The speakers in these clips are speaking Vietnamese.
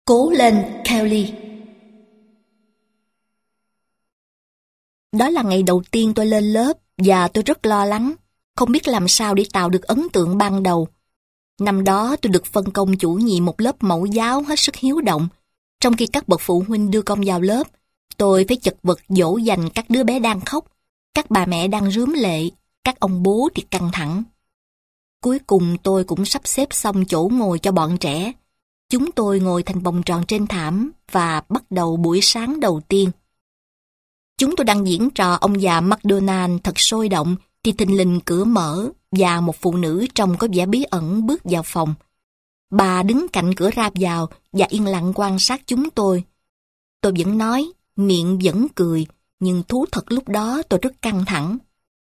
Cố lên, Kelly. Đó là ngày đầu tiên tôi lên lớp và tôi rất lo lắng, không biết làm sao để tạo được ấn tượng ban đầu. Năm đó tôi được phân công chủ nhiệm một lớp mẫu giáo hết sức hiếu động. Trong khi các bậc phụ huynh đưa con vào lớp, tôi phải chật vật dỗ dành các đứa bé đang khóc, các bà mẹ đang rướm lệ, các ông bố thì căng thẳng. Cuối cùng tôi cũng sắp xếp xong chỗ ngồi cho bọn trẻ. Chúng tôi ngồi thành vòng tròn trên thảm và bắt đầu buổi sáng đầu tiên. Chúng tôi đang diễn trò ông già McDonald thật sôi động thì thình lình cửa mở và một phụ nữ trông có vẻ bí ẩn bước vào phòng. Bà đứng cạnh cửa ra vào và yên lặng quan sát chúng tôi. Tôi vẫn nói, miệng vẫn cười, nhưng thú thật lúc đó tôi rất căng thẳng.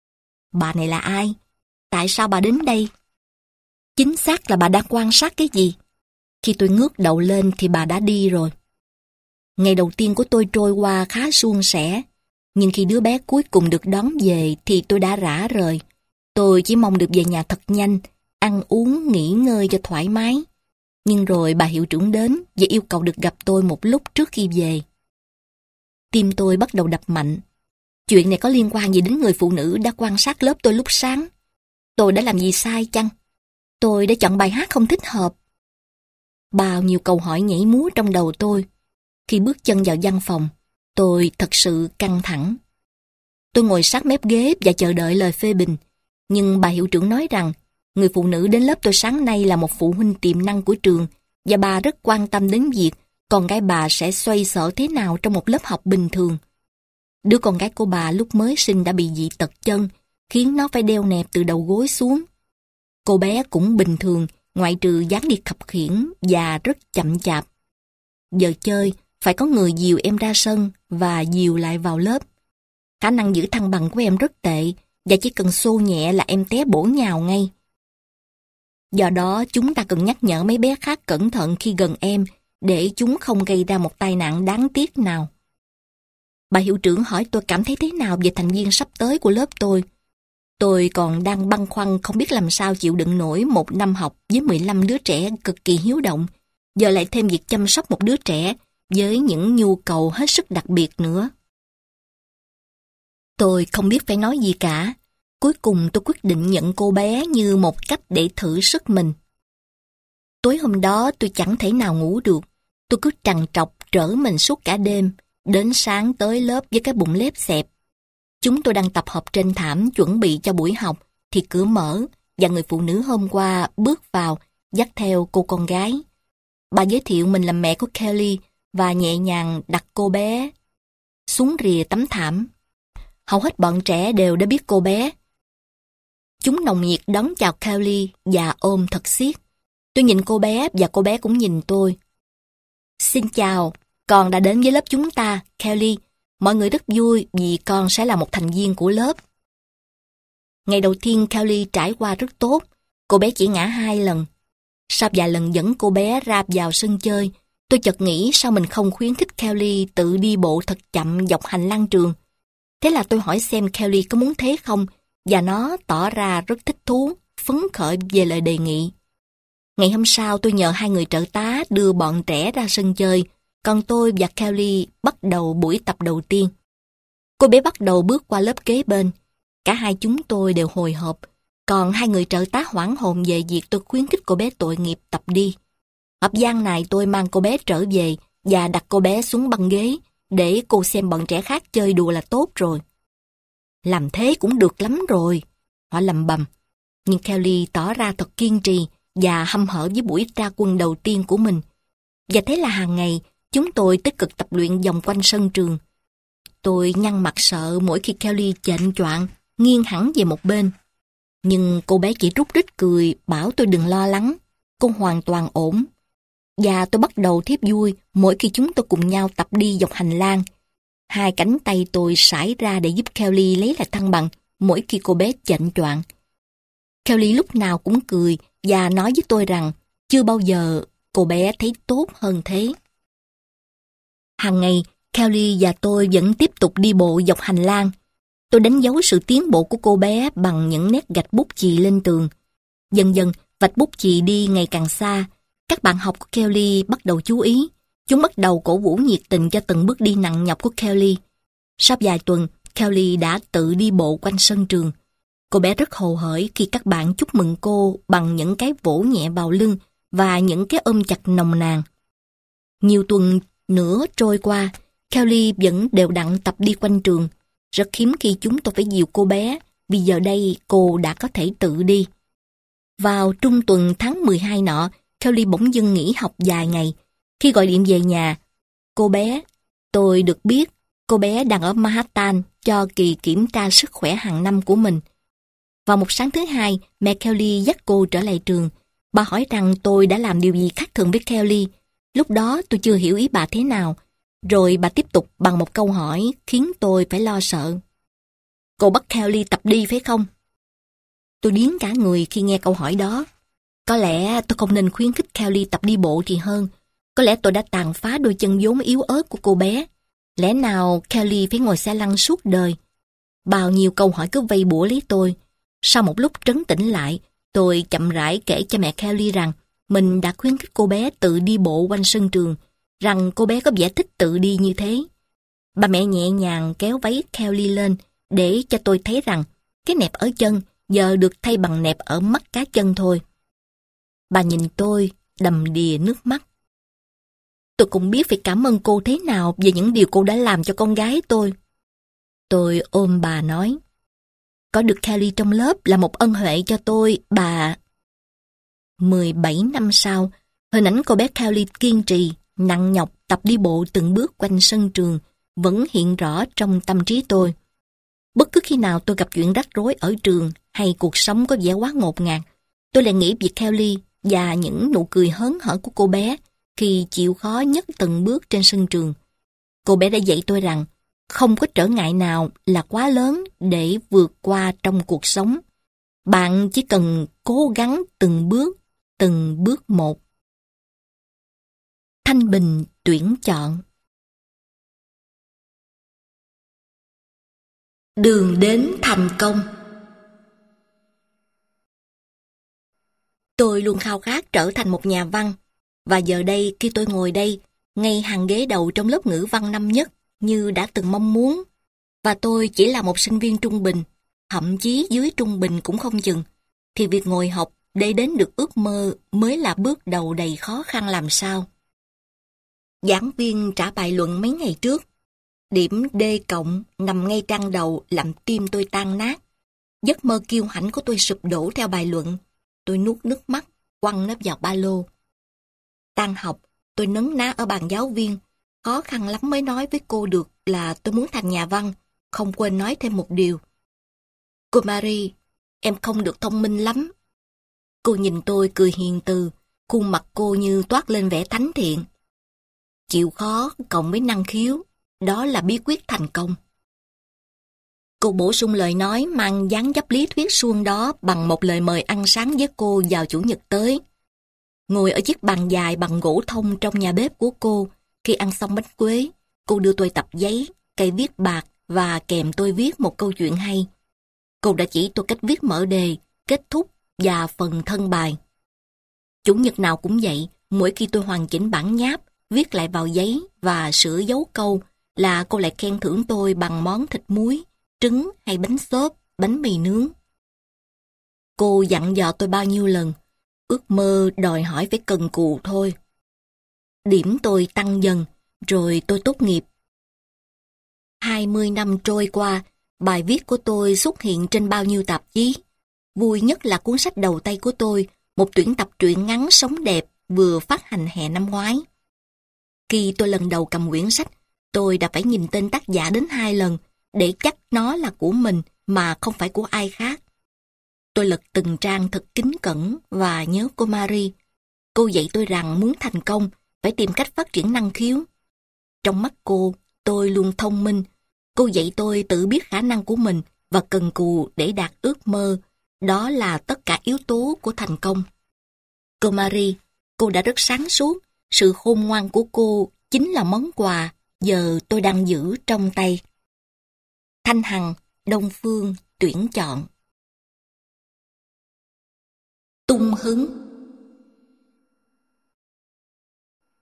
Bà này là ai? Tại sao bà đến đây? Chính xác là bà đang quan sát cái gì? Khi tôi ngước đầu lên thì bà đã đi rồi. Ngày đầu tiên của tôi trôi qua khá suôn sẻ, nhưng khi đứa bé cuối cùng được đón về thì tôi đã rã rời. Tôi chỉ mong được về nhà thật nhanh, ăn uống, nghỉ ngơi cho thoải mái. Nhưng rồi bà hiệu trưởng đến và yêu cầu được gặp tôi một lúc trước khi về. Tim tôi bắt đầu đập mạnh. Chuyện này có liên quan gì đến người phụ nữ đã quan sát lớp tôi lúc sáng? Tôi đã làm gì sai chăng? Tôi đã chọn bài hát không thích hợp. Bao nhiêu câu hỏi nhảy múa trong đầu tôi. Khi bước chân vào văn phòng, tôi thật sự căng thẳng. Tôi ngồi sát mép ghế và chờ đợi lời phê bình. Nhưng bà hiệu trưởng nói rằng người phụ nữ đến lớp tôi sáng nay là một phụ huynh tiềm năng của trường và bà rất quan tâm đến việc con gái bà sẽ xoay sở thế nào trong một lớp học bình thường. Đứa con gái của bà lúc mới sinh đã bị dị tật chân, khiến nó phải đeo nẹp từ đầu gối xuống. Cô bé cũng bình thường, ngoại trừ dáng đi khập khiễng và rất chậm chạp. Giờ chơi, phải có người dìu em ra sân và dìu lại vào lớp. Khả năng giữ thăng bằng của em rất tệ và chỉ cần xô nhẹ là em té bổ nhào ngay. Do đó, chúng ta cần nhắc nhở mấy bé khác cẩn thận khi gần em để chúng không gây ra một tai nạn đáng tiếc nào. Bà hiệu trưởng hỏi tôi cảm thấy thế nào về thành viên sắp tới của lớp tôi. Tôi còn đang băn khoăn không biết làm sao chịu đựng nổi một năm học với 15 đứa trẻ cực kỳ hiếu động, giờ lại thêm việc chăm sóc một đứa trẻ với những nhu cầu hết sức đặc biệt nữa. Tôi không biết phải nói gì cả. Cuối cùng tôi quyết định nhận cô bé như một cách để thử sức mình. Tối hôm đó tôi chẳng thể nào ngủ được. Tôi cứ trằn trọc trở mình suốt cả đêm, đến sáng tới lớp với cái bụng lép xẹp. Chúng tôi đang tập hợp trên thảm chuẩn bị cho buổi học thì cửa mở và người phụ nữ hôm qua bước vào dắt theo cô con gái. Bà giới thiệu mình là mẹ của Kelly và nhẹ nhàng đặt cô bé xuống rìa tấm thảm. Hầu hết bọn trẻ đều đã biết cô bé. Chúng nồng nhiệt đón chào Kelly và ôm thật siết. Tôi nhìn cô bé và cô bé cũng nhìn tôi. Xin chào, con đã đến với lớp chúng ta, Kelly. Mọi người rất vui vì con sẽ là một thành viên của lớp. Ngày đầu tiên Kelly trải qua rất tốt. Cô bé chỉ ngã 2 lần. Sau vài lần dẫn cô bé ra vào sân chơi, tôi chợt nghĩ sao mình không khuyến khích Kelly tự đi bộ thật chậm dọc hành lang trường. Thế là tôi hỏi xem Kelly có muốn thế không, và nó tỏ ra rất thích thú, phấn khởi về lời đề nghị. Ngày hôm sau tôi nhờ 2 người trợ tá đưa bọn trẻ ra sân chơi, còn tôi và Kelly bắt đầu buổi tập đầu tiên. Cô bé bắt đầu bước qua lớp kế bên. Cả hai chúng tôi đều hồi hộp, còn 2 người trợ tá hoảng hồn về việc tôi khuyến khích cô bé tội nghiệp tập đi. Hợp gian này tôi mang cô bé trở về và đặt cô bé xuống băng ghế để cô xem bọn trẻ khác chơi đùa là tốt rồi. Làm thế cũng được lắm rồi, họ lầm bầm. Nhưng Kelly tỏ ra thật kiên trì và hăm hở với buổi ra quân đầu tiên của mình. Và thế là hàng ngày, chúng tôi tích cực tập luyện vòng quanh sân trường. Tôi nhăn mặt sợ mỗi khi Kelly chệnh choạng, nghiêng hẳn về một bên. Nhưng cô bé chỉ rút rít cười, bảo tôi đừng lo lắng, cô hoàn toàn ổn. Và tôi bắt đầu thiếp vui mỗi khi chúng tôi cùng nhau tập đi dọc hành lang. 2 cánh tay tôi sải ra để giúp Kelly lấy lại thăng bằng mỗi khi cô bé chệnh choạng. Kelly lúc nào cũng cười và nói với tôi rằng chưa bao giờ cô bé thấy tốt hơn thế. Hàng ngày, Kelly và tôi vẫn tiếp tục đi bộ dọc hành lang. Tôi đánh dấu sự tiến bộ của cô bé bằng những nét gạch bút chì lên tường. Dần dần, vạch bút chì đi ngày càng xa. Các bạn học của Kelly bắt đầu chú ý. Chúng bắt đầu cổ vũ nhiệt tình cho từng bước đi nặng nhọc của Kelly. Sau vài tuần, Kelly đã tự đi bộ quanh sân trường. Cô bé rất hồ hởi khi các bạn chúc mừng cô bằng những cái vỗ nhẹ vào lưng và những cái ôm chặt nồng nàn. Nhiều tuần nữa trôi qua, Kelly vẫn đều đặn tập đi quanh trường. Rất hiếm khi chúng tôi phải dìu cô bé, vì giờ đây cô đã có thể tự đi. Vào trung tuần tháng 12 nọ, Kelly bỗng dưng nghỉ học vài ngày. Khi gọi điện về nhà, tôi được biết cô bé đang ở Manhattan cho kỳ kiểm tra sức khỏe hàng năm của mình. Vào một sáng thứ hai, mẹ Kelly dắt cô trở lại trường. Bà hỏi rằng tôi đã làm điều gì khác thường với Kelly. Lúc đó tôi chưa hiểu ý bà thế nào. Rồi bà tiếp tục bằng một câu hỏi khiến tôi phải lo sợ. Cô bắt Kelly tập đi phải không? Tôi điếng cả người khi nghe câu hỏi đó. Có lẽ tôi không nên khuyến khích Kelly tập đi bộ thì hơn. Có lẽ tôi đã tàn phá đôi chân vốn yếu ớt của cô bé. Lẽ nào Kelly phải ngồi xe lăn suốt đời? Bao nhiêu câu hỏi cứ vây bủa lấy tôi. Sau một lúc trấn tĩnh lại, tôi chậm rãi kể cho mẹ Kelly rằng mình đã khuyến khích cô bé tự đi bộ quanh sân trường, rằng cô bé có vẻ thích tự đi như thế. Bà mẹ nhẹ nhàng kéo váy Kelly lên để cho tôi thấy rằng cái nẹp ở chân giờ được thay bằng nẹp ở mắt cá chân thôi. Bà nhìn tôi đầm đìa nước mắt. Tôi cũng biết phải cảm ơn cô thế nào về những điều cô đã làm cho con gái tôi. Tôi ôm bà nói, có được Kelly trong lớp là một ân huệ cho tôi, bà. 17 năm sau, hình ảnh cô bé Kelly kiên trì, nặng nhọc tập đi bộ từng bước quanh sân trường vẫn hiện rõ trong tâm trí tôi. Bất cứ khi nào tôi gặp chuyện rắc rối ở trường hay cuộc sống có vẻ quá ngột ngạt, tôi lại nghĩ về Kelly và những nụ cười hớn hở của cô bé khi chịu khó nhấc từng bước trên sân trường. Cô bé đã dạy tôi rằng không có trở ngại nào là quá lớn để vượt qua trong cuộc sống. Bạn chỉ cần cố gắng từng bước một. Thanh Bình tuyển chọn. Đường đến thành công. Tôi luôn khao khát trở thành một nhà văn, và giờ đây khi tôi ngồi đây, ngay hàng ghế đầu trong lớp ngữ văn năm nhất như đã từng mong muốn, và tôi chỉ là một sinh viên trung bình, thậm chí dưới trung bình cũng không chừng, thì việc ngồi học để đến được ước mơ mới là bước đầu đầy khó khăn làm sao. Giảng viên trả bài luận mấy ngày trước, điểm D cộng nằm ngay trang đầu làm tim tôi tan nát. Giấc mơ kiêu hãnh của tôi sụp đổ theo bài luận. Tôi nuốt nước mắt, quăng nó vào ba lô. Tan học, tôi nấn ná ở bàn giáo viên. Khó khăn lắm mới nói với cô được là tôi muốn thành nhà văn, không quên nói thêm một điều. Cô Marie, em không được thông minh lắm. Cô nhìn tôi cười hiền từ, khuôn mặt cô như toát lên vẻ thánh thiện. Chịu khó cộng với năng khiếu, đó là bí quyết thành công. Cô bổ sung lời nói mang dáng dấp lý thuyết suông đó bằng một lời mời ăn sáng với cô vào chủ nhật tới. Ngồi ở chiếc bàn dài bằng gỗ thông trong nhà bếp của cô, khi ăn xong bánh quế, cô đưa tôi tập giấy, cây viết bạc và kèm tôi viết một câu chuyện hay. Cô đã chỉ tôi cách viết mở đề, kết thúc và phần thân bài. Chủ nhật nào cũng vậy, mỗi khi tôi hoàn chỉnh bản nháp, viết lại vào giấy và sửa dấu câu là cô lại khen thưởng tôi bằng món thịt muối, trứng hay bánh xốp, bánh mì nướng. Cô dặn dò tôi bao nhiêu lần, ước mơ đòi hỏi phải cần cù thôi. Điểm tôi tăng dần, rồi tôi tốt nghiệp. 20 năm trôi qua, bài viết của tôi xuất hiện trên bao nhiêu tạp chí. Vui nhất là cuốn sách đầu tay của tôi, một tuyển tập truyện ngắn sống đẹp vừa phát hành hè năm ngoái. Khi tôi lần đầu cầm quyển sách, tôi đã phải nhìn tên tác giả đến 2 lần để chắc nó là của mình mà không phải của ai khác. Tôi lật từng trang thật kính cẩn và nhớ cô Marie. Cô dạy tôi rằng muốn thành công phải tìm cách phát triển năng khiếu. Trong mắt cô, tôi luôn thông minh. Cô dạy tôi tự biết khả năng của mình và cần cù để đạt ước mơ. Đó là tất cả yếu tố của thành công. Cô Marie, cô đã rất sáng suốt. Sự khôn ngoan của cô chính là món quà giờ tôi đang giữ trong tay. Thanh Hằng, Đông Phương, tuyển chọn. Tung hứng.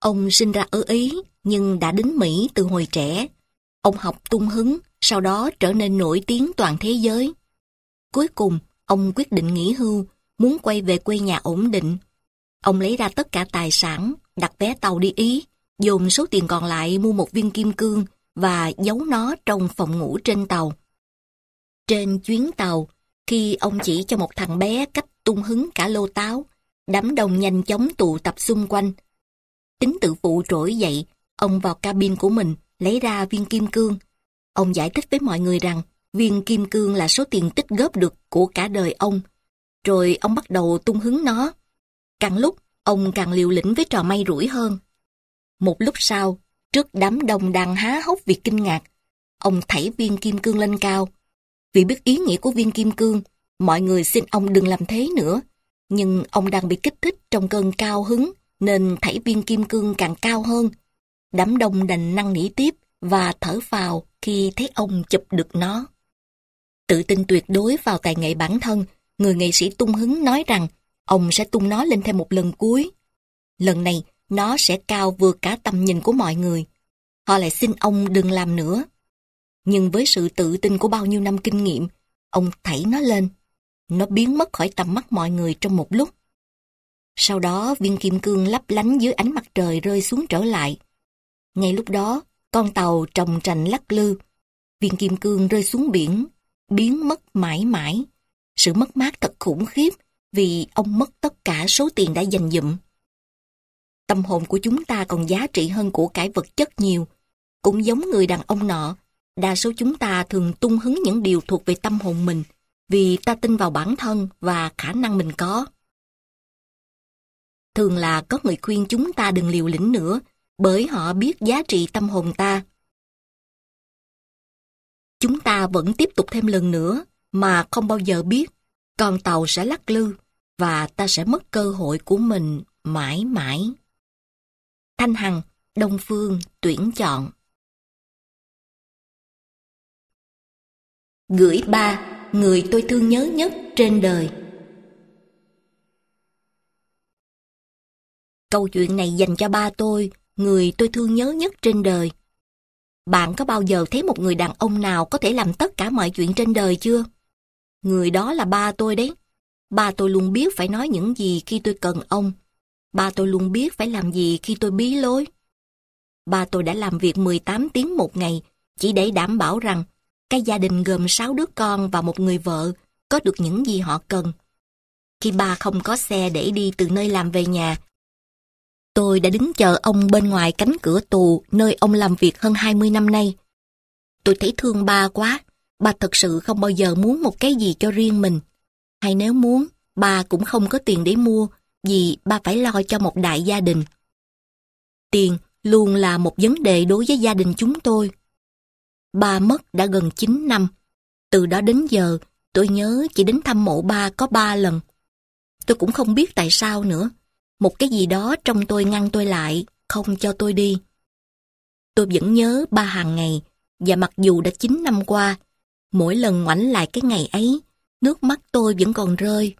Ông sinh ra ở Ý, nhưng đã đến Mỹ từ hồi trẻ. Ông học tung hứng, sau đó trở nên nổi tiếng toàn thế giới. Cuối cùng, ông quyết định nghỉ hưu, muốn quay về quê nhà ổn định. Ông lấy ra tất cả tài sản, đặt vé tàu đi Ý, dồn số tiền còn lại mua một viên kim cương và giấu nó trong phòng ngủ trên tàu. Trên chuyến tàu, khi ông chỉ cho một thằng bé cách tung hứng cả lô táo, đám đông nhanh chóng tụ tập xung quanh. Tính tự phụ trỗi dậy, ông vào cabin của mình, lấy ra viên kim cương. Ông giải thích với mọi người rằng viên kim cương là số tiền tích góp được của cả đời ông. Rồi ông bắt đầu tung hứng nó. Càng lúc, ông càng liều lĩnh với trò may rủi hơn. Một lúc sau, trước đám đông đang há hốc vì kinh ngạc, ông thảy viên kim cương lên cao. Vì biết ý nghĩa của viên kim cương, mọi người xin ông đừng làm thế nữa. Nhưng ông đang bị kích thích trong cơn cao hứng, nên thảy viên kim cương càng cao hơn. Đám đông đành năn nỉ tiếp và thở phào khi thấy ông chụp được nó. Tự tin tuyệt đối vào tài nghệ bản thân, người nghệ sĩ tung hứng nói rằng ông sẽ tung nó lên thêm một lần cuối. Lần này, nó sẽ cao vượt cả tầm nhìn của mọi người. Họ lại xin ông đừng làm nữa. Nhưng với sự tự tin của bao nhiêu năm kinh nghiệm, ông thảy nó lên. Nó biến mất khỏi tầm mắt mọi người trong một lúc. Sau đó, viên kim cương lấp lánh dưới ánh mặt trời rơi xuống trở lại. Ngay lúc đó, con tàu trồng trành lắc lư. Viên kim cương rơi xuống biển, biến mất mãi mãi. Sự mất mát thật khủng khiếp vì ông mất tất cả số tiền đã dành dụm. Tâm hồn của chúng ta còn giá trị hơn của cải vật chất nhiều. Cũng giống người đàn ông nọ, đa số chúng ta thường tung hứng những điều thuộc về tâm hồn mình vì ta tin vào bản thân và khả năng mình có. Thường là có người khuyên chúng ta đừng liều lĩnh nữa bởi họ biết giá trị tâm hồn ta. Chúng ta vẫn tiếp tục thêm lần nữa mà không bao giờ biết con tàu sẽ lắc lư và ta sẽ mất cơ hội của mình mãi mãi. Thanh Hằng, Đông Phương, tuyển chọn. Gửi ba, người tôi thương nhớ nhất trên đời. Câu chuyện này dành cho ba tôi, người tôi thương nhớ nhất trên đời. Bạn có bao giờ thấy một người đàn ông nào có thể làm tất cả mọi chuyện trên đời chưa? Người đó là ba tôi đấy. Ba tôi luôn biết phải nói những gì khi tôi cần ông. Ba tôi luôn biết phải làm gì khi tôi bí lối. Ba tôi đã làm việc 18 tiếng một ngày chỉ để đảm bảo rằng cái gia đình gồm 6 đứa con và một người vợ có được những gì họ cần. Khi ba không có xe để đi từ nơi làm về nhà, tôi đã đứng chờ ông bên ngoài cánh cửa tù nơi ông làm việc hơn 20 năm nay. Tôi thấy thương ba quá. Ba thật sự không bao giờ muốn một cái gì cho riêng mình. Hay nếu muốn, ba cũng không có tiền để mua vì ba phải lo cho một đại gia đình. Tiền luôn là một vấn đề đối với gia đình chúng tôi. Ba mất đã gần 9 năm. Từ đó đến giờ, tôi nhớ chỉ đến thăm mộ ba có 3 lần. Tôi cũng không biết tại sao nữa. Một cái gì đó trong tôi ngăn tôi lại, không cho tôi đi. Tôi vẫn nhớ ba hàng ngày, và mặc dù đã 9 năm qua, mỗi lần ngoảnh lại cái ngày ấy, nước mắt tôi vẫn còn rơi.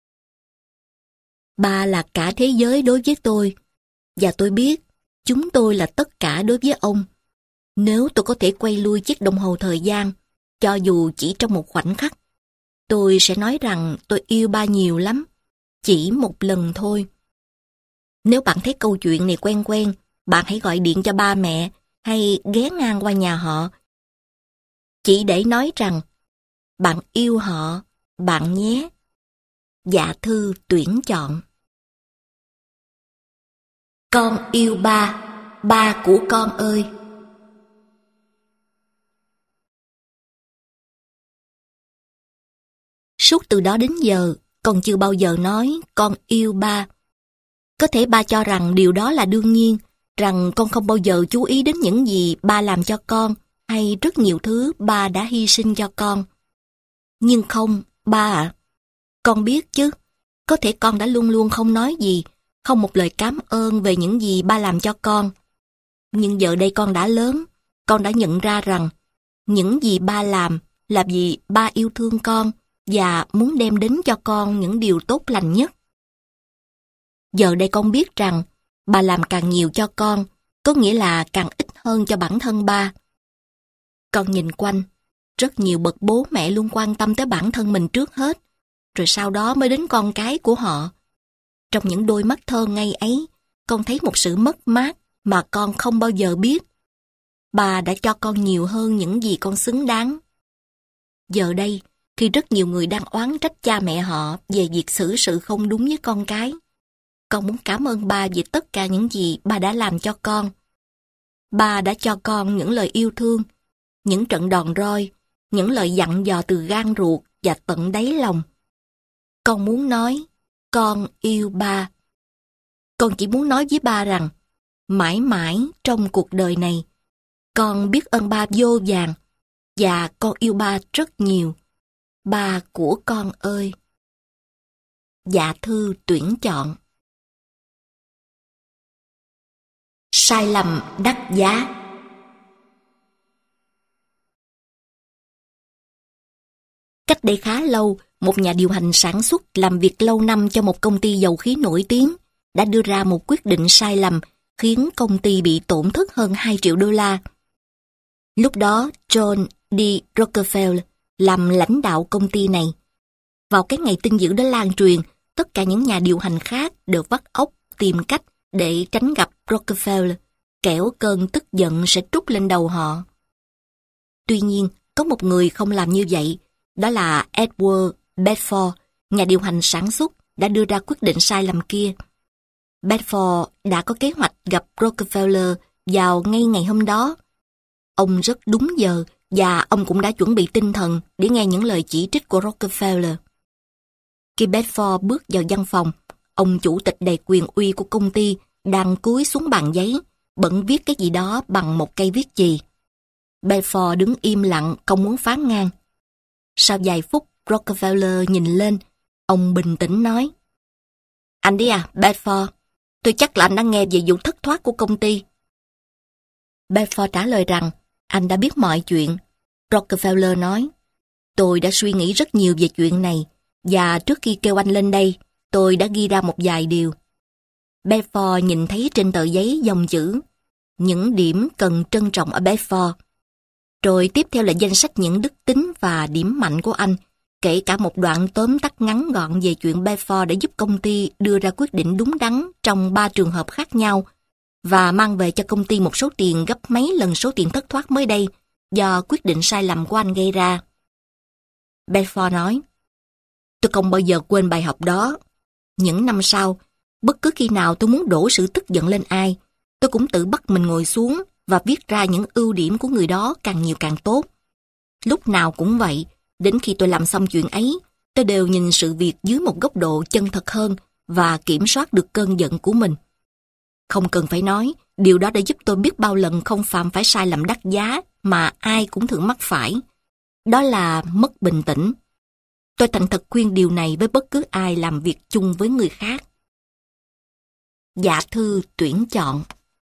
Ba là cả thế giới đối với tôi, và tôi biết chúng tôi là tất cả đối với ông. Nếu tôi có thể quay lui chiếc đồng hồ thời gian, cho dù chỉ trong một khoảnh khắc, tôi sẽ nói rằng tôi yêu ba nhiều lắm, chỉ một lần thôi. Nếu bạn thấy câu chuyện này quen quen, bạn hãy gọi điện cho ba mẹ hay ghé ngang qua nhà họ. Chỉ để nói rằng bạn yêu họ, bạn nhé. Dạ thư tuyển chọn. Con yêu ba, ba của con ơi. Suốt từ đó đến giờ, con chưa bao giờ nói con yêu ba. Có thể ba cho rằng điều đó là đương nhiên, rằng con không bao giờ chú ý đến những gì ba làm cho con, hay rất nhiều thứ ba đã hy sinh cho con. Nhưng không, ba ạ. Con biết chứ, có thể con đã luôn luôn không nói gì, không một lời cảm ơn về những gì ba làm cho con. Nhưng giờ đây con đã lớn, con đã nhận ra rằng những gì ba làm là vì ba yêu thương con và muốn đem đến cho con những điều tốt lành nhất. Giờ đây con biết rằng Bà làm càng nhiều cho con, có nghĩa là càng ít hơn cho bản thân ba. Con nhìn quanh, rất nhiều bậc bố mẹ luôn quan tâm tới bản thân mình trước hết, rồi sau đó mới đến con cái của họ. Trong những đôi mắt thơ ngây ấy, con thấy một sự mất mát mà con không bao giờ biết. Bà đã cho con nhiều hơn những gì con xứng đáng. Giờ đây, khi rất nhiều người đang oán trách cha mẹ họ về việc xử sự không đúng với con cái, con muốn cảm ơn ba vì tất cả những gì ba đã làm cho con. Ba đã cho con những lời yêu thương, những trận đòn roi, những lời dặn dò từ gan ruột và tận đáy lòng. Con muốn nói, con yêu ba. Con chỉ muốn nói với ba rằng, mãi mãi trong cuộc đời này, con biết ơn ba vô vàn, và con yêu ba rất nhiều. Ba của con ơi! Dạ thư tuyển chọn. Sai lầm đắt giá. Cách đây khá lâu, một nhà điều hành sản xuất làm việc lâu năm cho một công ty dầu khí nổi tiếng đã đưa ra một quyết định sai lầm khiến công ty bị tổn thất hơn 2 triệu đô la. Lúc đó, John D. Rockefeller làm lãnh đạo công ty này. Vào cái ngày tin dữ đó lan truyền, tất cả những nhà điều hành khác đều vắt óc tìm cách để tránh gặp Rockefeller, kẻo cơn tức giận sẽ trút lên đầu họ. Tuy nhiên, có một người không làm như vậy, đó là Edward Bedford, nhà điều hành sản xuất, đã đưa ra quyết định sai lầm kia. Bedford đã có kế hoạch gặp Rockefeller vào ngay ngày hôm đó. Ông rất đúng giờ và ông cũng đã chuẩn bị tinh thần để nghe những lời chỉ trích của Rockefeller. Khi Bedford bước vào văn phòng, ông chủ tịch đầy quyền uy của công ty đang cúi xuống bàn giấy, bận viết cái gì đó bằng một cây viết chì. Bedford đứng im lặng, không muốn phán ngang. Sau vài phút, Rockefeller nhìn lên, ông bình tĩnh nói: "Anh đi à, Bedford, tôi chắc là anh đã nghe về vụ thất thoát của công ty." Bedford trả lời rằng anh đã biết mọi chuyện. Rockefeller nói: "Tôi đã suy nghĩ rất nhiều về chuyện này, và trước khi kêu anh lên đây, tôi đã ghi ra một vài điều." Bedford nhìn thấy trên tờ giấy dòng chữ: "Những điểm cần trân trọng ở Bedford." Rồi tiếp theo là danh sách những đức tính và điểm mạnh của anh, kể cả một đoạn tóm tắt ngắn gọn về chuyện Bedford đã giúp công ty đưa ra quyết định đúng đắn trong 3 trường hợp khác nhau và mang về cho công ty một số tiền gấp mấy lần số tiền thất thoát mới đây do quyết định sai lầm của anh gây ra. Bedford nói: "Tôi không bao giờ quên bài học đó. Những năm sau, bất cứ khi nào tôi muốn đổ sự tức giận lên ai, tôi cũng tự bắt mình ngồi xuống và viết ra những ưu điểm của người đó càng nhiều càng tốt. Lúc nào cũng vậy, đến khi tôi làm xong chuyện ấy, tôi đều nhìn sự việc dưới một góc độ chân thật hơn và kiểm soát được cơn giận của mình. Không cần phải nói, điều đó đã giúp tôi biết bao lần không phạm phải sai lầm đắt giá mà ai cũng thường mắc phải. Đó là mất bình tĩnh. Tôi thành thật khuyên điều này với bất cứ ai làm việc chung với người khác." Dạ thư tuyển chọn.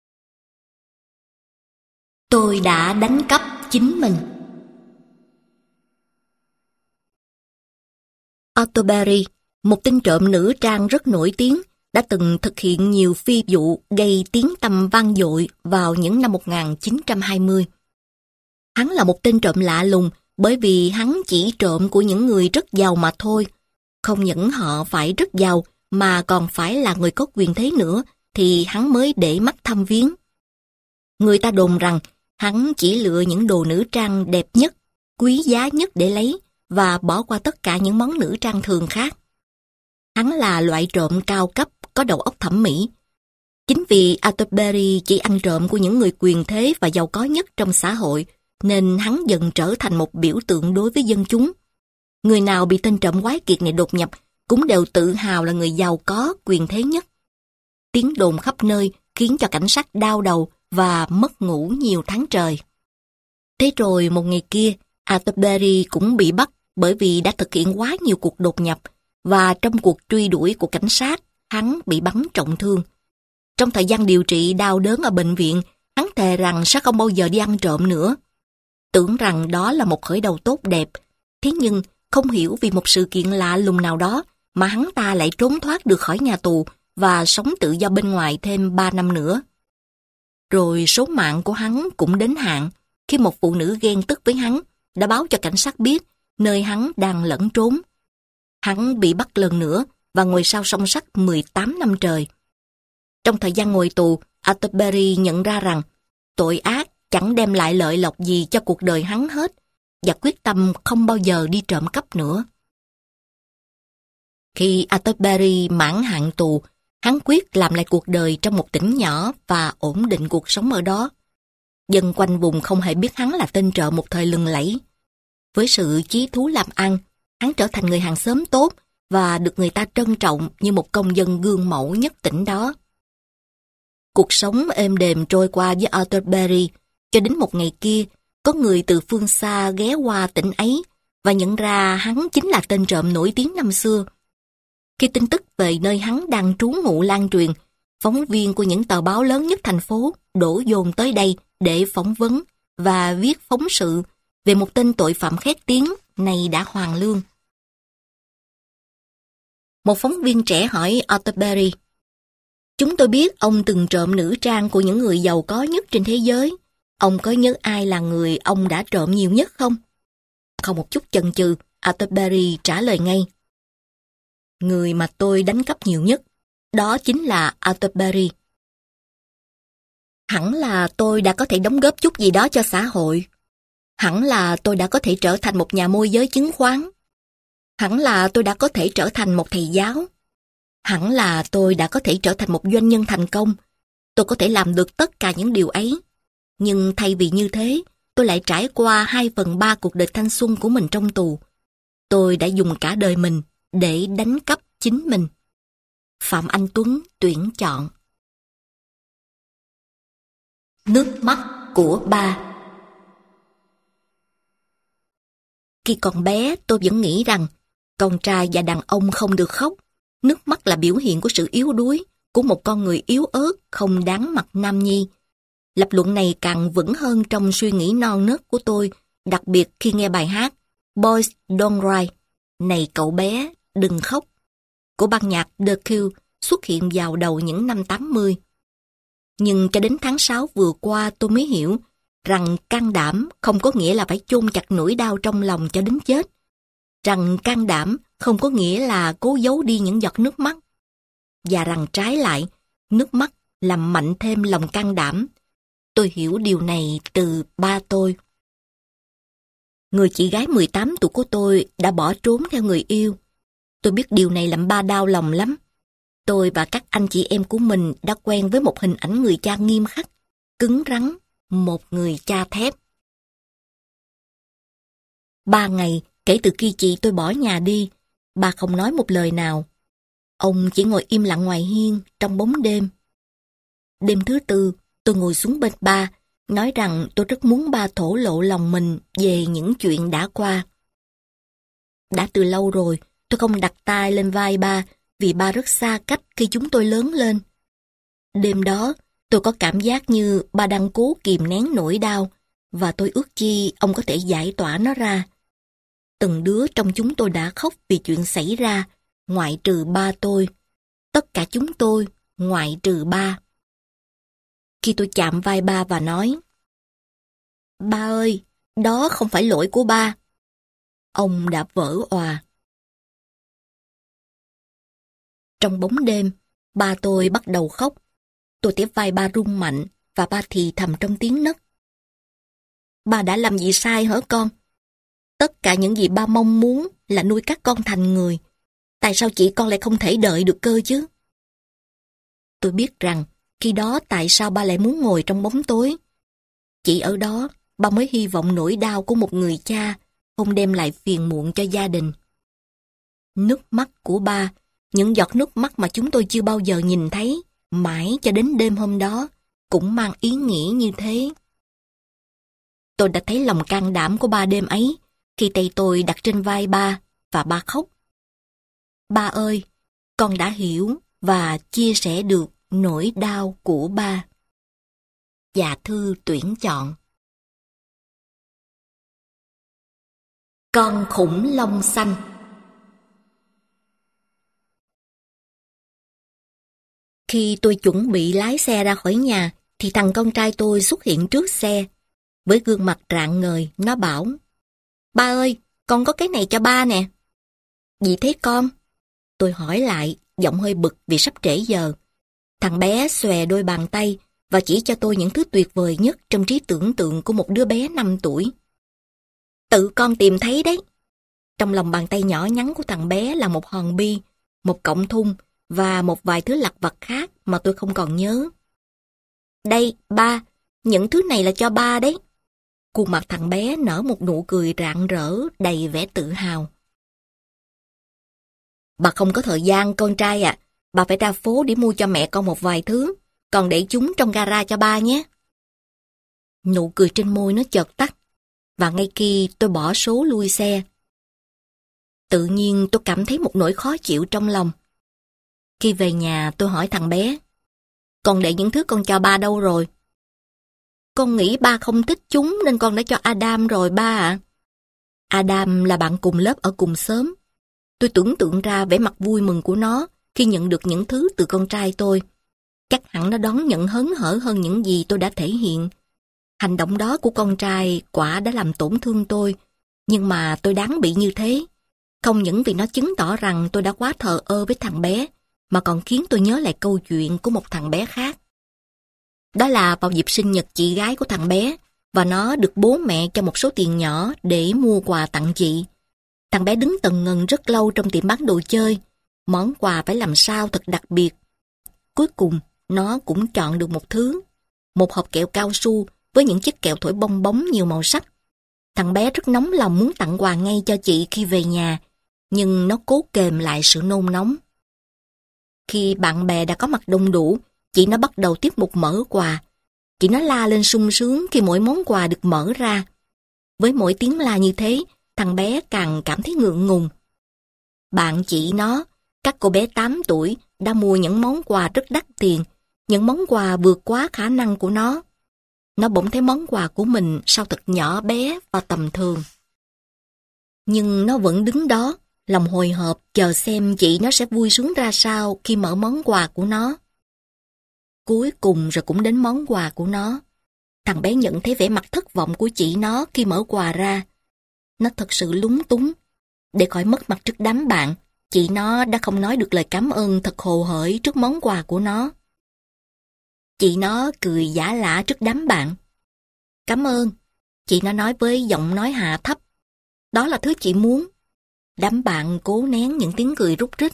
Tôi đã đánh cắp chính mình. Atterbury, một tên trộm nữ trang rất nổi tiếng, đã từng thực hiện nhiều phi vụ gây tiếng tăm vang dội vào những năm 1920. Hắn là một tên trộm lạ lùng bởi vì hắn chỉ trộm của những người rất giàu mà thôi. Không những họ phải rất giàu mà còn phải là người có quyền thế nữa thì hắn mới để mắt thăm viếng. Người ta đồn rằng hắn chỉ lựa những đồ nữ trang đẹp nhất, quý giá nhất để lấy và bỏ qua tất cả những món nữ trang thường khác. Hắn là loại trộm cao cấp, có đầu óc thẩm mỹ. Chính vì Atterbury chỉ ăn trộm của những người quyền thế và giàu có nhất trong xã hội, nên hắn dần trở thành một biểu tượng đối với dân chúng. Người nào bị tên trộm quái kiệt này đột nhập cũng đều tự hào là người giàu có, quyền thế nhất. Tiếng đồn khắp nơi khiến cho cảnh sát đau đầu và mất ngủ nhiều tháng trời. Thế rồi một ngày kia, Atterbury cũng bị bắt bởi vì đã thực hiện quá nhiều cuộc đột nhập, và trong cuộc truy đuổi của cảnh sát, hắn bị bắn trọng thương. Trong thời gian điều trị đau đớn ở bệnh viện, hắn thề rằng sẽ không bao giờ đi ăn trộm nữa. Tưởng rằng đó là một khởi đầu tốt đẹp, thế nhưng không hiểu vì một sự kiện lạ lùng nào đó mà hắn ta lại trốn thoát được khỏi nhà tù và sống tự do bên ngoài thêm 3 năm nữa. Rồi số mạng của hắn cũng đến hạn khi một phụ nữ ghen tức với hắn đã báo cho cảnh sát biết nơi hắn đang lẩn trốn. Hắn bị bắt lần nữa và ngồi sau song sắt 18 năm trời. Trong thời gian ngồi tù, Atterbury nhận ra rằng tội ác chẳng đem lại lợi lộc gì cho cuộc đời hắn hết và quyết tâm không bao giờ đi trộm cắp nữa. Khi Atterbury mãn hạn tù, hắn quyết làm lại cuộc đời trong một tỉnh nhỏ và ổn định cuộc sống ở đó. Dân quanh vùng không hề biết hắn là tên trộm một thời lừng lẫy. Với sự chí thú làm ăn, hắn trở thành người hàng xóm tốt và được người ta trân trọng như một công dân gương mẫu nhất tỉnh đó. Cuộc sống êm đềm trôi qua với Atterbury, cho đến một ngày kia, có người từ phương xa ghé qua tỉnh ấy và nhận ra hắn chính là tên trộm nổi tiếng năm xưa. Khi tin tức về nơi hắn đang trú ngụ lan truyền, phóng viên của những tờ báo lớn nhất thành phố đổ dồn tới đây để phỏng vấn và viết phóng sự về một tên tội phạm khét tiếng này đã hoàn lương. Một phóng viên trẻ hỏi Atterbury: "Chúng tôi biết ông từng trộm nữ trang của những người giàu có nhất trên thế giới. Ông có nhớ ai là người ông đã trộm nhiều nhất không?" Không một chút chần chừ, Atterbury trả lời ngay: "Người mà tôi đánh cắp nhiều nhất, đó chính là Atterbury. Hẳn là tôi đã có thể đóng góp chút gì đó cho xã hội. Hẳn là tôi đã có thể trở thành một nhà môi giới chứng khoán. Hẳn là tôi đã có thể trở thành một thầy giáo. Hẳn là tôi đã có thể trở thành một doanh nhân thành công. Tôi có thể làm được tất cả những điều ấy. Nhưng thay vì như thế, tôi lại trải qua 2/3 cuộc đời thanh xuân của mình trong tù. Tôi đã dùng cả đời mình để đánh cắp chính mình." Phạm Anh Tuấn tuyển chọn. Nước mắt của ba. Khi còn bé, tôi vẫn nghĩ rằng con trai và đàn ông không được khóc. Nước mắt là biểu hiện của sự yếu đuối, của một con người yếu ớt, không đáng mặt nam nhi. Lập luận này càng vững hơn trong suy nghĩ non nớt của tôi, đặc biệt khi nghe bài hát Boys Don't Cry, "Này cậu bé, đừng khóc", của ban nhạc The Cure xuất hiện vào đầu những năm 80. Nhưng cho đến tháng 6 vừa qua tôi mới hiểu rằng can đảm không có nghĩa là phải chôn chặt nỗi đau trong lòng cho đến chết. Rằng can đảm không có nghĩa là cố giấu đi những giọt nước mắt. Và rằng trái lại, nước mắt làm mạnh thêm lòng can đảm. Tôi hiểu điều này từ ba tôi. Người chị gái 18 tuổi của tôi đã bỏ trốn theo người yêu. Tôi biết điều này làm ba đau lòng lắm. Tôi và các anh chị em của mình đã quen với một hình ảnh người cha nghiêm khắc, cứng rắn, một người cha thép. 3 ngày kể từ khi chị tôi bỏ nhà đi, ba không nói một lời nào. Ông chỉ ngồi im lặng ngoài hiên trong bóng đêm. Đêm thứ tư, tôi ngồi xuống bên ba, nói rằng tôi rất muốn ba thổ lộ lòng mình về những chuyện đã qua. Đã từ lâu rồi, tôi không đặt tay lên vai ba vì ba rất xa cách khi chúng tôi lớn lên. Đêm đó, tôi có cảm giác như ba đang cố kìm nén nỗi đau và tôi ước chi ông có thể giải tỏa nó ra. Từng đứa trong chúng tôi đã khóc vì chuyện xảy ra, ngoại trừ ba tôi. Tất cả chúng tôi, ngoại trừ ba. Khi tôi chạm vai ba và nói: "Ba ơi, đó không phải lỗi của ba." Ông đã vỡ òa. Trong bóng đêm, ba tôi bắt đầu khóc. Tôi thấy vai ba rung mạnh và ba thì thầm trong tiếng nấc: "Ba đã làm gì sai hả con? Tất cả những gì ba mong muốn là nuôi các con thành người. Tại sao chị con lại không thể đợi được cơ chứ?" Tôi biết rằng khi đó tại sao ba lại muốn ngồi trong bóng tối. Chỉ ở đó, ba mới hy vọng nỗi đau của một người cha không đem lại phiền muộn cho gia đình. Nước mắt của ba, những giọt nước mắt mà chúng tôi chưa bao giờ nhìn thấy, mãi cho đến đêm hôm đó, cũng mang ý nghĩa như thế. Tôi đã thấy lòng can đảm của ba đêm ấy, khi tay tôi đặt trên vai ba, và ba khóc. Ba ơi, con đã hiểu và chia sẻ được nỗi đau của ba. Dạ thư tuyển chọn. Con khủng long xanh. Khi tôi chuẩn bị lái xe ra khỏi nhà, thì thằng con trai tôi xuất hiện trước xe. Với gương mặt rạng ngời, nó bảo: "Ba ơi, con có cái này cho ba nè." "Gì thế con?" Tôi hỏi lại, giọng hơi bực vì sắp trễ giờ. Thằng bé xòe đôi bàn tay và chỉ cho tôi những thứ tuyệt vời nhất trong trí tưởng tượng của một đứa bé 5 tuổi. "Tự con tìm thấy đấy." Trong lòng bàn tay nhỏ nhắn của thằng bé là một hòn bi, một cọng thun và một vài thứ lặt vặt khác mà tôi không còn nhớ. "Đây, ba, những thứ này là cho ba đấy." Khuôn mặt thằng bé nở một nụ cười rạng rỡ, đầy vẻ tự hào. "Bà không có thời gian con trai à, bà phải ra phố để mua cho mẹ con một vài thứ, còn để chúng trong gara cho ba nhé." Nụ cười trên môi nó chợt tắt, và ngay khi tôi bỏ số lui xe, tự nhiên tôi cảm thấy một nỗi khó chịu trong lòng. Khi về nhà tôi hỏi thằng bé: "Con để những thứ con cho ba đâu rồi?" "Con nghĩ ba không thích chúng nên con đã cho Adam rồi ba ạ." Adam là bạn cùng lớp ở cùng xóm. Tôi tưởng tượng ra vẻ mặt vui mừng của nó khi nhận được những thứ từ con trai tôi. Chắc hẳn nó đón nhận hớn hở hơn những gì tôi đã thể hiện. Hành động đó của con trai quả đã làm tổn thương tôi, nhưng mà tôi đáng bị như thế. Không những vì nó chứng tỏ rằng tôi đã quá thờ ơ với thằng bé, mà còn khiến tôi nhớ lại câu chuyện của một thằng bé khác. Đó là vào dịp sinh nhật chị gái của thằng bé, và nó được bố mẹ cho một số tiền nhỏ để mua quà tặng chị. Thằng bé đứng tần ngần rất lâu trong tiệm bán đồ chơi, món quà phải làm sao thật đặc biệt. Cuối cùng, nó cũng chọn được một thứ, một hộp kẹo cao su với những chiếc kẹo thổi bong bóng nhiều màu sắc. Thằng bé rất nóng lòng muốn tặng quà ngay cho chị khi về nhà, nhưng nó cố kềm lại sự nôn nóng. Khi bạn bè đã có mặt đông đủ, chị nó bắt đầu tiếp mục mở quà. Chị nó la lên sung sướng khi mỗi món quà được mở ra. Với mỗi tiếng la như thế, thằng bé càng cảm thấy ngượng ngùng. Bạn chị nó, các cô bé 8 tuổi, đã mua những món quà rất đắt tiền, những món quà vượt quá khả năng của nó. Nó bỗng thấy món quà của mình sao thật nhỏ bé và tầm thường. Nhưng nó vẫn đứng đó, lòng hồi hộp chờ xem chị nó sẽ vui sướng ra sao khi mở món quà của nó. Cuối cùng rồi cũng đến món quà của nó. Thằng bé nhận thấy vẻ mặt thất vọng của chị nó khi mở quà ra. Nó thật sự lúng túng. Để khỏi mất mặt trước đám bạn, chị nó đã không nói được lời cảm ơn thật hồ hởi trước món quà của nó. Chị nó cười giả lả trước đám bạn. "Cảm ơn," chị nó nói với giọng nói hạ thấp. "Đó là thứ chị muốn." Đám bạn cố nén những tiếng cười rúc rích.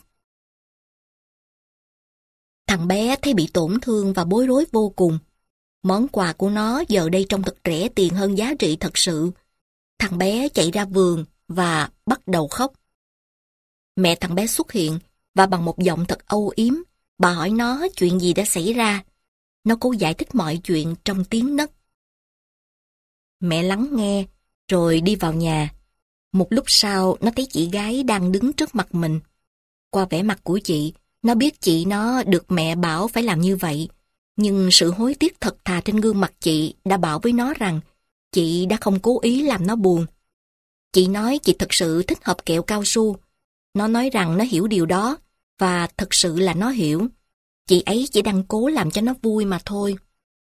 Thằng bé thấy bị tổn thương và bối rối vô cùng. Món quà của nó giờ đây trông thật rẻ tiền hơn giá trị thật sự. Thằng bé chạy ra vườn và bắt đầu khóc. Mẹ thằng bé xuất hiện và bằng một giọng thật âu yếm, bà hỏi nó chuyện gì đã xảy ra. Nó cố giải thích mọi chuyện trong tiếng nấc. Mẹ lắng nghe, rồi đi vào nhà. Một lúc sau, nó thấy chị gái đang đứng trước mặt mình. Qua vẻ mặt của chị, nó biết chị nó được mẹ bảo phải làm như vậy. Nhưng sự hối tiếc thật thà trên gương mặt chị đã bảo với nó rằng chị đã không cố ý làm nó buồn. Chị nói chị thật sự thích hộp kẹo cao su. Nó nói rằng nó hiểu điều đó, và thật sự là nó hiểu. Chị ấy chỉ đang cố làm cho nó vui mà thôi.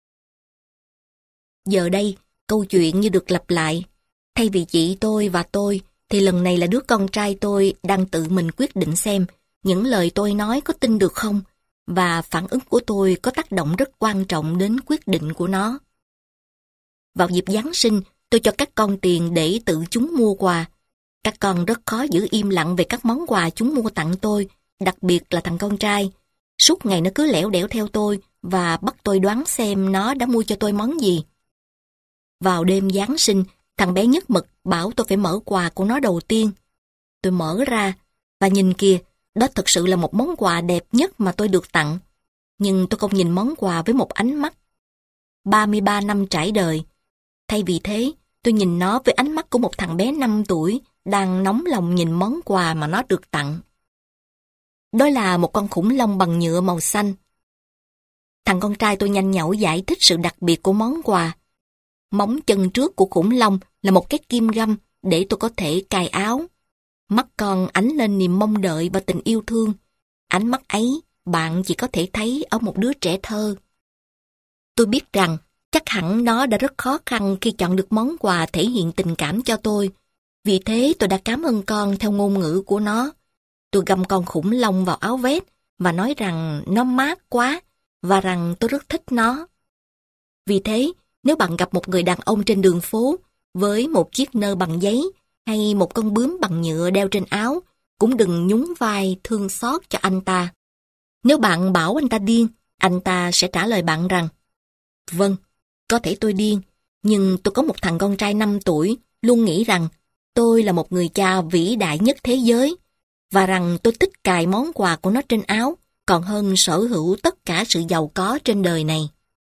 Giờ đây, câu chuyện như được lặp lại. Thay vì chị tôi và tôi, thì lần này là đứa con trai tôi đang tự mình quyết định xem những lời tôi nói có tin được không, và phản ứng của tôi có tác động rất quan trọng đến quyết định của nó. Vào dịp Giáng sinh, tôi cho các con tiền để tự chúng mua quà. Các con rất khó giữ im lặng về các món quà chúng mua tặng tôi, đặc biệt là thằng con trai. Suốt ngày nó cứ lẻo đẻo theo tôi và bắt tôi đoán xem nó đã mua cho tôi món gì. Vào đêm Giáng sinh, thằng bé nhất mực bảo tôi phải mở quà của nó đầu tiên. Tôi mở ra, và nhìn kìa, đó thực sự là một món quà đẹp nhất mà tôi được tặng. Nhưng tôi không nhìn món quà với một ánh mắt 33 năm trải đời. Thay vì thế, tôi nhìn nó với ánh mắt của một thằng bé 5 tuổi đang nóng lòng nhìn món quà mà nó được tặng. Đó là một con khủng long bằng nhựa màu xanh. Thằng con trai tôi nhanh nhảu giải thích sự đặc biệt của món quà. Móng chân trước của khủng long là một cái kim găm để tôi có thể cài áo. Mắt con ánh lên niềm mong đợi và tình yêu thương. Ánh mắt ấy bạn chỉ có thể thấy ở một đứa trẻ thơ. Tôi biết rằng chắc hẳn nó đã rất khó khăn khi chọn được món quà thể hiện tình cảm cho tôi. Vì thế tôi đã cảm ơn con theo ngôn ngữ của nó. Tôi găm con khủng long vào áo vest và nói rằng nó mát quá và rằng tôi rất thích nó. Vì thế, nếu bạn gặp một người đàn ông trên đường phố với một chiếc nơ bằng giấy hay một con bướm bằng nhựa đeo trên áo, cũng đừng nhún vai thương xót cho anh ta. Nếu bạn bảo anh ta điên, anh ta sẽ trả lời bạn rằng: vâng, có thể tôi điên, nhưng tôi có một thằng con trai 5 tuổi luôn nghĩ rằng tôi là một người cha vĩ đại nhất thế giới và rằng tôi thích cài món quà của nó trên áo còn hơn sở hữu tất cả sự giàu có trên đời này.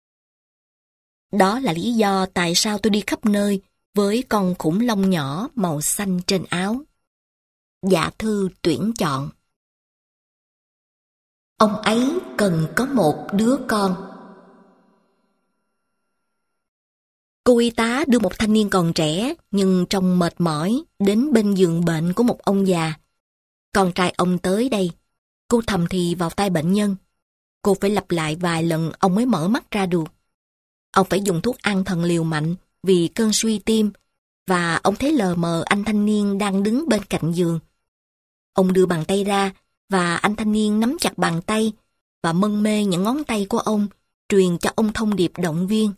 Đó là lý do tại sao tôi đi khắp nơi với con khủng long nhỏ màu xanh trên áo. Dạ thư tuyển chọn. Ông ấy cần có một đứa con. Cô y tá đưa một thanh niên còn trẻ nhưng trông mệt mỏi đến bên giường bệnh của một ông già. Con trai ông tới đây. Cô thầm thì vào tai bệnh nhân. Cô phải lặp lại vài lần ông mới mở mắt ra được. Ông phải dùng thuốc an thần liều mạnh vì cơn suy tim và ông thấy lờ mờ anh thanh niên đang đứng bên cạnh giường. Ông đưa bàn tay ra và anh thanh niên nắm chặt bàn tay và mân mê những ngón tay của ông, truyền cho ông thông điệp động viên.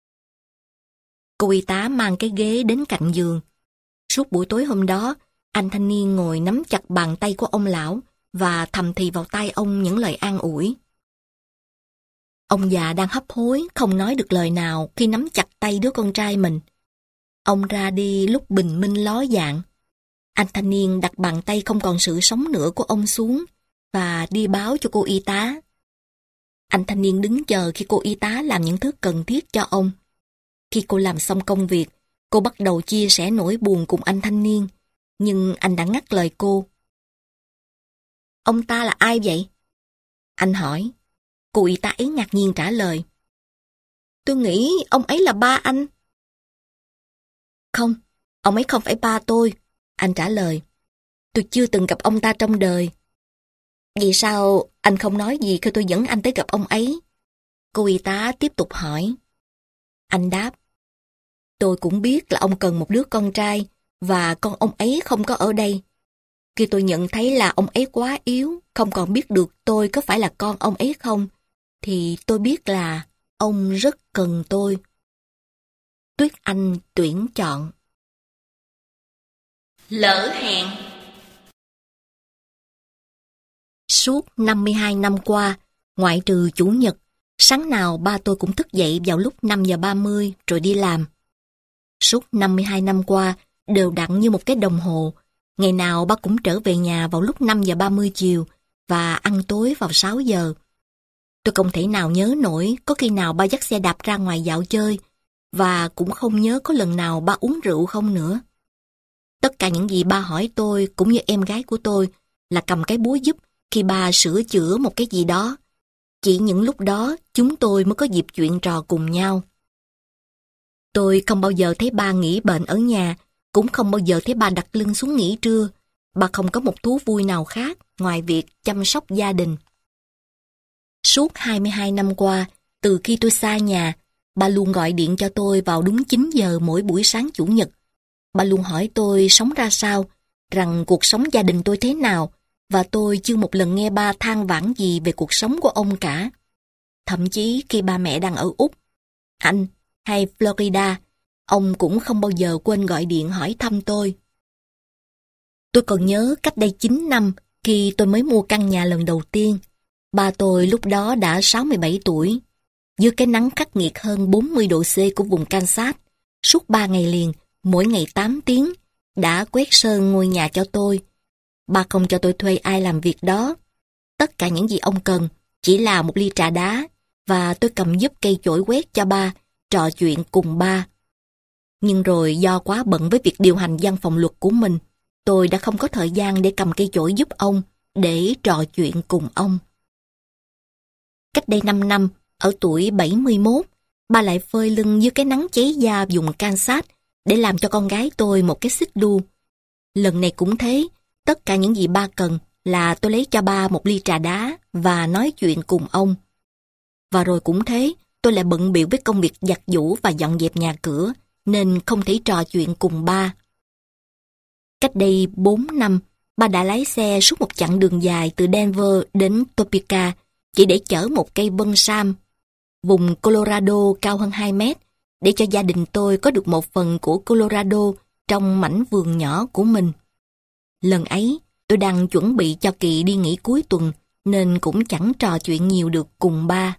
Cô y tá mang cái ghế đến cạnh giường. Suốt buổi tối hôm đó, anh thanh niên ngồi nắm chặt bàn tay của ông lão và thầm thì vào tai ông những lời an ủi. Ông già đang hấp hối, không nói được lời nào khi nắm chặt tay đứa con trai mình. Ông ra đi lúc bình minh ló dạng. Anh thanh niên đặt bàn tay không còn sự sống nữa của ông xuống và đi báo cho cô y tá. Anh thanh niên đứng chờ khi cô y tá làm những thứ cần thiết cho ông. Khi cô làm xong công việc, cô bắt đầu chia sẻ nỗi buồn cùng anh thanh niên, nhưng anh đã ngắt lời cô. Ông ta là ai vậy? Anh hỏi. Cô y tá ấy ngạc nhiên trả lời. Tôi nghĩ ông ấy là ba anh. Không, ông ấy không phải ba tôi, anh trả lời. Tôi chưa từng gặp ông ta trong đời. Vì sao anh không nói gì khi tôi dẫn anh tới gặp ông ấy? Cô y tá tiếp tục hỏi. Anh đáp. Tôi cũng biết là ông cần một đứa con trai và con ông ấy không có ở đây. Khi tôi nhận thấy là ông ấy quá yếu, không còn biết được tôi có phải là con ông ấy không, thì tôi biết là ông rất cần tôi. Tuyết Anh tuyển chọn. Lỡ hẹn. Suốt 52 năm qua, ngoại trừ Chủ nhật, sáng nào ba tôi cũng thức dậy vào lúc 5:30 rồi đi làm. Suốt 52 năm qua, đều đặn như một cái đồng hồ, ngày nào ba cũng trở về nhà vào lúc 5:30 chiều và ăn tối vào 6 giờ. Tôi không thể nào nhớ nổi có khi nào ba dắt xe đạp ra ngoài dạo chơi, và cũng không nhớ có lần nào ba uống rượu không nữa. Tất cả những gì ba hỏi tôi cũng như em gái của tôi là cầm cái búa giúp khi ba sửa chữa một cái gì đó. Chỉ những lúc đó chúng tôi mới có dịp chuyện trò cùng nhau. Tôi không bao giờ thấy ba nghỉ bệnh ở nhà, cũng không bao giờ thấy ba đặt lưng xuống nghỉ trưa. Ba không có một thú vui nào khác ngoài việc chăm sóc gia đình. Suốt 22 năm qua, từ khi tôi xa nhà, ba luôn gọi điện cho tôi vào đúng 9 giờ mỗi buổi sáng Chủ nhật. Ba luôn hỏi tôi sống ra sao, rằng cuộc sống gia đình tôi thế nào, và tôi chưa một lần nghe ba than vãn gì về cuộc sống của ông cả. Thậm chí khi ba mẹ đang ở Úc, Anh hay Florida, ông cũng không bao giờ quên gọi điện hỏi thăm tôi. Tôi còn nhớ cách đây 9 năm, khi tôi mới mua căn nhà lần đầu tiên, ba tôi lúc đó đã 67 tuổi. Dưới cái nắng khắc nghiệt hơn 40 độ C của vùng Kansas, suốt 3 ngày liền, mỗi ngày 8 tiếng, đã quét sơn ngôi nhà cho tôi. Ba không cho tôi thuê ai làm việc đó. Tất cả những gì ông cần chỉ là một ly trà đá, và tôi cầm giúp cây chổi quét cho ba, trò chuyện cùng ba. Nhưng rồi do quá bận với việc điều hành văn phòng luật của mình, tôi đã không có thời gian để cầm cây chổi giúp ông, để trò chuyện cùng ông. Cách đây 5 năm, ở tuổi 71, ba lại phơi lưng dưới cái nắng cháy da vùng Kansas để làm cho con gái tôi một cái xích đu. Lần này cũng thế, tất cả những gì ba cần là tôi lấy cho ba một ly trà đá và nói chuyện cùng ông. Và rồi cũng thế, tôi lại bận bịu với công việc giặt giũ và dọn dẹp nhà cửa, nên không thể trò chuyện cùng ba. Cách đây 4 năm, ba đã lái xe suốt một chặng đường dài từ Denver đến Topeka chỉ để chở một cây bân sam, vùng Colorado cao hơn 2 mét, để cho gia đình tôi có được một phần của Colorado trong mảnh vườn nhỏ của mình. Lần ấy, tôi đang chuẩn bị cho kỳ đi nghỉ cuối tuần, nên cũng chẳng trò chuyện nhiều được cùng ba.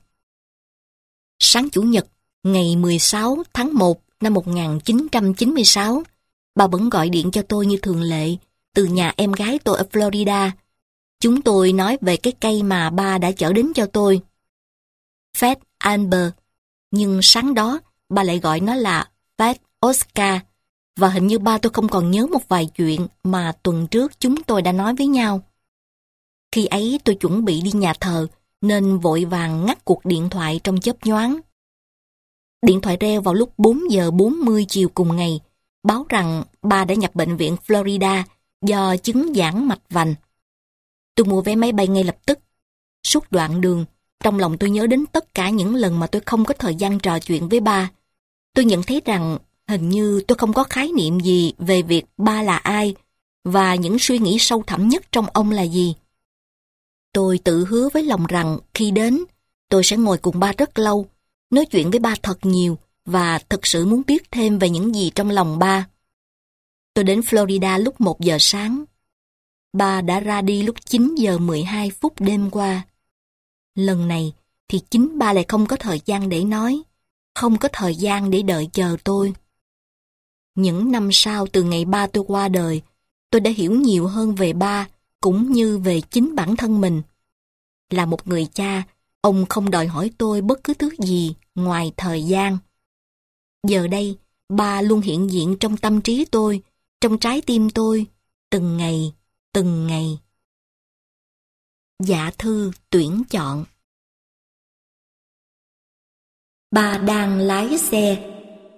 Sáng Chủ nhật, ngày 16 tháng 1 năm 1996, bà vẫn gọi điện cho tôi như thường lệ, từ nhà em gái tôi ở Florida. Chúng tôi nói về cái cây mà ba đã chở đến cho tôi. Fat Amber, nhưng sáng đó, ba lại gọi nó là Fat Oscar, và hình như ba tôi không còn nhớ một vài chuyện mà tuần trước chúng tôi đã nói với nhau. Khi ấy tôi chuẩn bị đi nhà thờ, nên vội vàng ngắt cuộc điện thoại trong chớp nhoáng. Điện thoại reo vào lúc 4 giờ 40 chiều cùng ngày, báo rằng ba đã nhập bệnh viện Florida do chứng giãn mạch vành. Tôi mua vé máy bay ngay lập tức. Suốt đoạn đường, trong lòng tôi nhớ đến tất cả những lần mà tôi không có thời gian trò chuyện với ba. Tôi nhận thấy rằng hình như tôi không có khái niệm gì về việc ba là ai và những suy nghĩ sâu thẳm nhất trong ông là gì. Tôi tự hứa với lòng rằng khi đến, tôi sẽ ngồi cùng ba rất lâu, nói chuyện với ba thật nhiều và thực sự muốn biết thêm về những gì trong lòng ba. Tôi đến Florida lúc 1 giờ sáng. Ba đã ra đi lúc 9 giờ 12 phút đêm qua. Lần này thì chính ba lại không có thời gian để nói, không có thời gian để đợi chờ tôi. Những năm sau từ ngày ba tôi qua đời, tôi đã hiểu nhiều hơn về ba cũng như về chính bản thân mình. Là một người cha, ông không đòi hỏi tôi bất cứ thứ gì ngoài thời gian. Giờ đây, ba luôn hiện diện trong tâm trí tôi, trong trái tim tôi, từng ngày, từng ngày. Dạ thư tuyển chọn. Ba đang lái xe.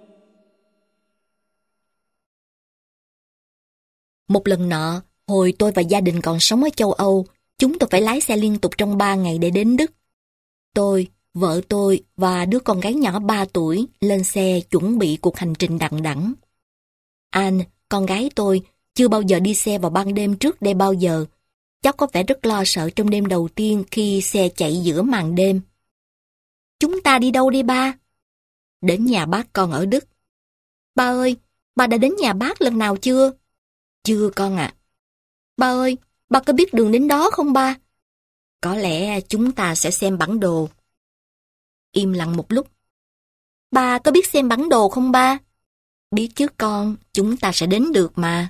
Một lần nọ, hồi tôi và gia đình còn sống ở châu Âu, chúng tôi phải lái xe liên tục trong 3 ngày để đến Đức. Tôi, vợ tôi và đứa con gái nhỏ 3 tuổi lên xe chuẩn bị cuộc hành trình đằng đẵng. Anne, con gái tôi, chưa bao giờ đi xe vào ban đêm trước đây bao giờ. Cháu có vẻ rất lo sợ trong đêm đầu tiên khi xe chạy giữa màn đêm. Chúng ta đi đâu đi ba? Đến nhà bác con ở Đức. Ba ơi, ba đã đến nhà bác lần nào chưa? Chưa con ạ. Ba ơi, ba có biết đường đến đó không ba? Có lẽ chúng ta sẽ xem bản đồ. Im lặng một lúc. Ba có biết xem bản đồ không ba? Biết chứ con, chúng ta sẽ đến được mà.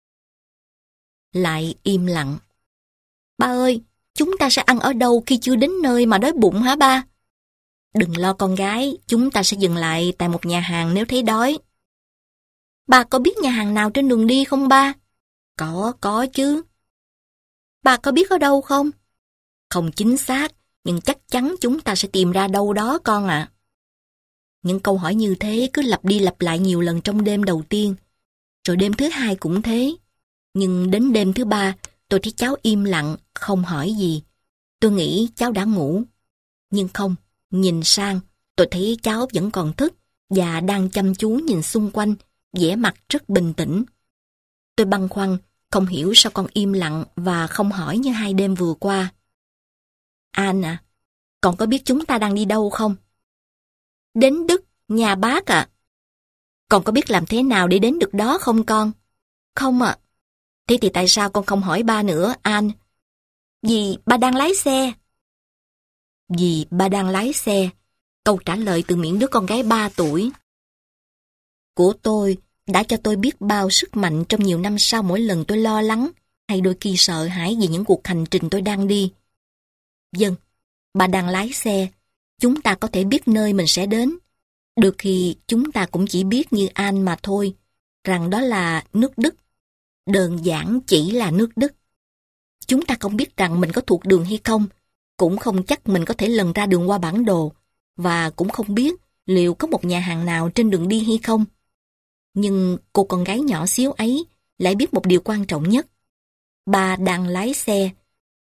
Lại im lặng. Ba ơi, chúng ta sẽ ăn ở đâu khi chưa đến nơi mà đói bụng hả ba? Đừng lo con gái, chúng ta sẽ dừng lại tại một nhà hàng nếu thấy đói. Ba có biết nhà hàng nào trên đường đi không ba? Có chứ. Ba có biết ở đâu không? Không chính xác, nhưng chắc chắn chúng ta sẽ tìm ra đâu đó con ạ. Những câu hỏi như thế cứ lặp đi lặp lại nhiều lần trong đêm đầu tiên. Rồi đêm thứ 2 cũng thế. Nhưng đến đêm thứ 3, tôi thấy cháu im lặng, không hỏi gì. Tôi nghĩ cháu đã ngủ. Nhưng không, nhìn sang, tôi thấy cháu vẫn còn thức và đang chăm chú nhìn xung quanh, vẻ mặt rất bình tĩnh. Tôi băn khoăn, không hiểu sao con im lặng và không hỏi như 2 đêm vừa qua. Anne à, con có biết chúng ta đang đi đâu không? Đến Đức, nhà bác ạ. Con có biết làm thế nào để đến được đó không con? Không ạ. Thế thì tại sao con không hỏi ba nữa, Anne? Vì ba đang lái xe. Vì ba đang lái xe. Câu trả lời từ miệng đứa con gái 3 tuổi của tôi đã cho tôi biết bao sức mạnh trong nhiều năm sau mỗi lần tôi lo lắng hay đôi khi sợ hãi vì những cuộc hành trình tôi đang đi. Vâng, ba đang lái xe. Chúng ta có thể biết nơi mình sẽ đến. Đôi khi chúng ta cũng chỉ biết như Anne mà thôi, rằng đó là nước Đức. Đơn giản chỉ là nước Đức. Chúng ta không biết rằng mình có thuộc đường hay không, cũng không chắc mình có thể lần ra đường qua bản đồ, và cũng không biết liệu có một nhà hàng nào trên đường đi hay không. Nhưng cô con gái nhỏ xíu ấy lại biết một điều quan trọng nhất. Ba đang lái xe,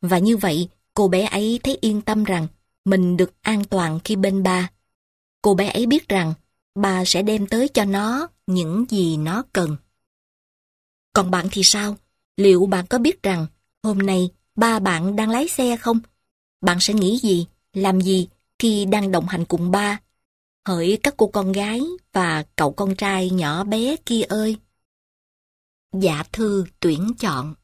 Và như vậy, cô bé ấy thấy yên tâm rằng mình được an toàn khi bên ba. Cô bé ấy biết rằng ba sẽ đem tới cho nó những gì nó cần. Còn bạn thì sao? Liệu bạn có biết rằng hôm nay ba bạn đang lái xe không? Bạn sẽ nghĩ gì, làm gì khi đang đồng hành cùng ba? Hỡi các cô con gái và cậu con trai nhỏ bé kia ơi! Dạ thư tuyển chọn.